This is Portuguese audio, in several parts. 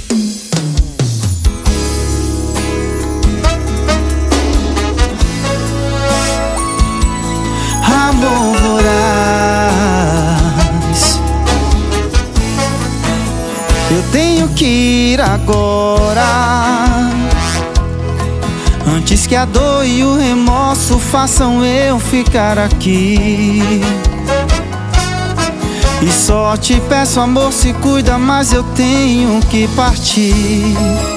Amor voraz, eu tenho que ir agora, antes que a dor e o remorso façam eu ficar aqui. E só te peço, amor, se cuida, mas eu tenho que partir.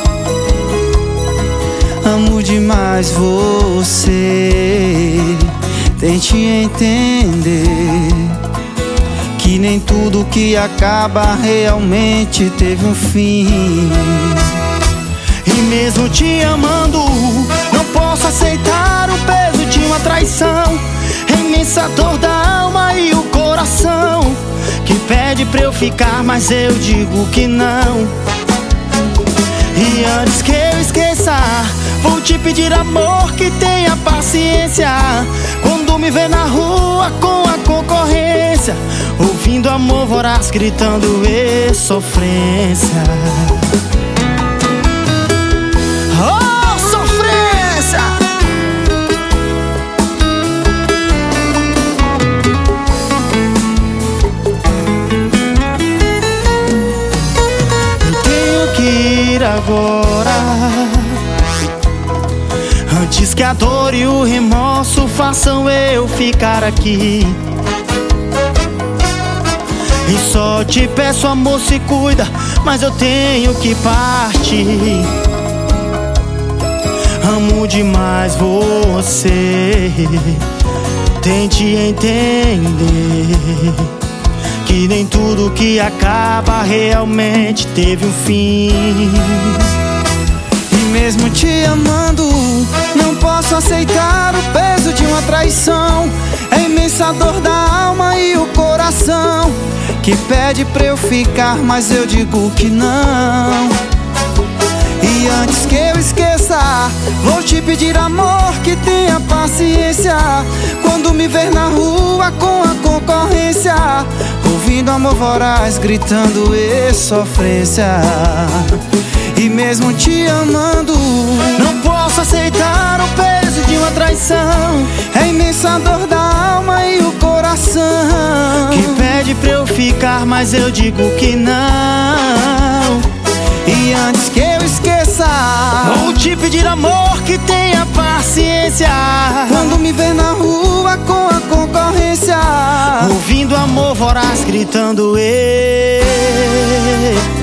Amo demais você, tente entender que nem tudo que acaba realmente teve um fim. E mesmo te amando, não posso aceitar o peso de uma traição. A imensa dor da alma e o coração que pede pra eu ficar, mas eu digo que não. E antes que eu esqueça, vou te pedir, amor, que tenha paciência quando me ver na rua com a concorrência, ouvindo amor voraz gritando e sofrência. Oh, sofrência! Eu tenho que ir agora, antes que a dor e o remorso façam eu ficar aqui. E só te peço, amor, se cuida, mas eu tenho que partir. Amo demais você, tente entender que nem tudo que acaba realmente teve um fim. E mesmo te amando, não posso aceitar o peso de uma traição. É a imensa dor da alma e o coração que pede pra eu ficar, mas eu digo que não. E antes que eu esqueça, vou te pedir, amor, que tenha paciência quando me ver na rua com a concorrência, ouvindo amor voraz gritando e sofrência. E mesmo te amando, não posso aceitar o peso de uma traição. é a imensa dor da alma e o coração que pede pra eu ficar, mas eu digo que não. E antes que eu esqueça, vou te pedir, amor, que tenha paciência quando me ver na rua com a concorrência, ouvindo amor voraz gritando